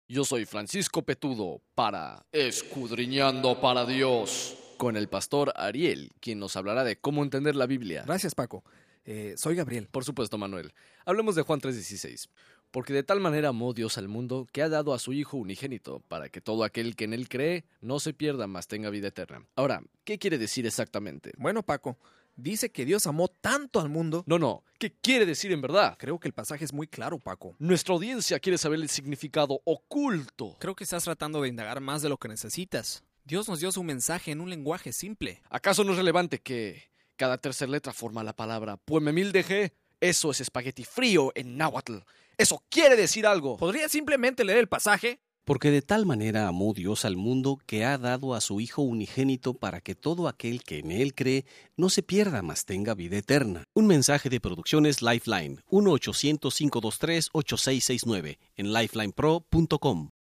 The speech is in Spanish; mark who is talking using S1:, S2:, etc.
S1: Yo soy Francisco Petudo para Escudriñando para Dios, con el pastor Ariel, quien nos hablará de cómo entender la Biblia.
S2: Gracias, Paco. Soy Gabriel.
S1: Por supuesto, Manuel. Hablemos de Juan 3:16. Porque de tal manera amó Dios al mundo que ha dado a su Hijo unigénito, para que todo aquel que en él cree no se pierda, mas tenga vida eterna. Ahora, ¿qué quiere decir exactamente?
S2: Bueno, Paco, dice que Dios amó tanto al mundo.
S1: No. ¿Qué quiere decir en verdad?
S2: Creo que el pasaje es muy claro, Paco.
S1: Nuestra audiencia quiere saber el significado oculto.
S3: Creo que estás tratando de indagar más de lo que necesitas. Dios nos dio su mensaje en un lenguaje simple.
S1: ¿Acaso no es relevante que cada tercera letra forma la palabra Puememildeje? Eso es espagueti frío en náhuatl. Eso quiere decir algo.
S2: ¿Podría simplemente leer el pasaje?
S4: Porque de tal manera amó Dios al mundo que ha dado a su Hijo unigénito para que todo aquel que en él cree no se pierda, mas tenga vida eterna. Un mensaje de Producciones Lifeline, 1-800-523-8669, en lifelinepro.com.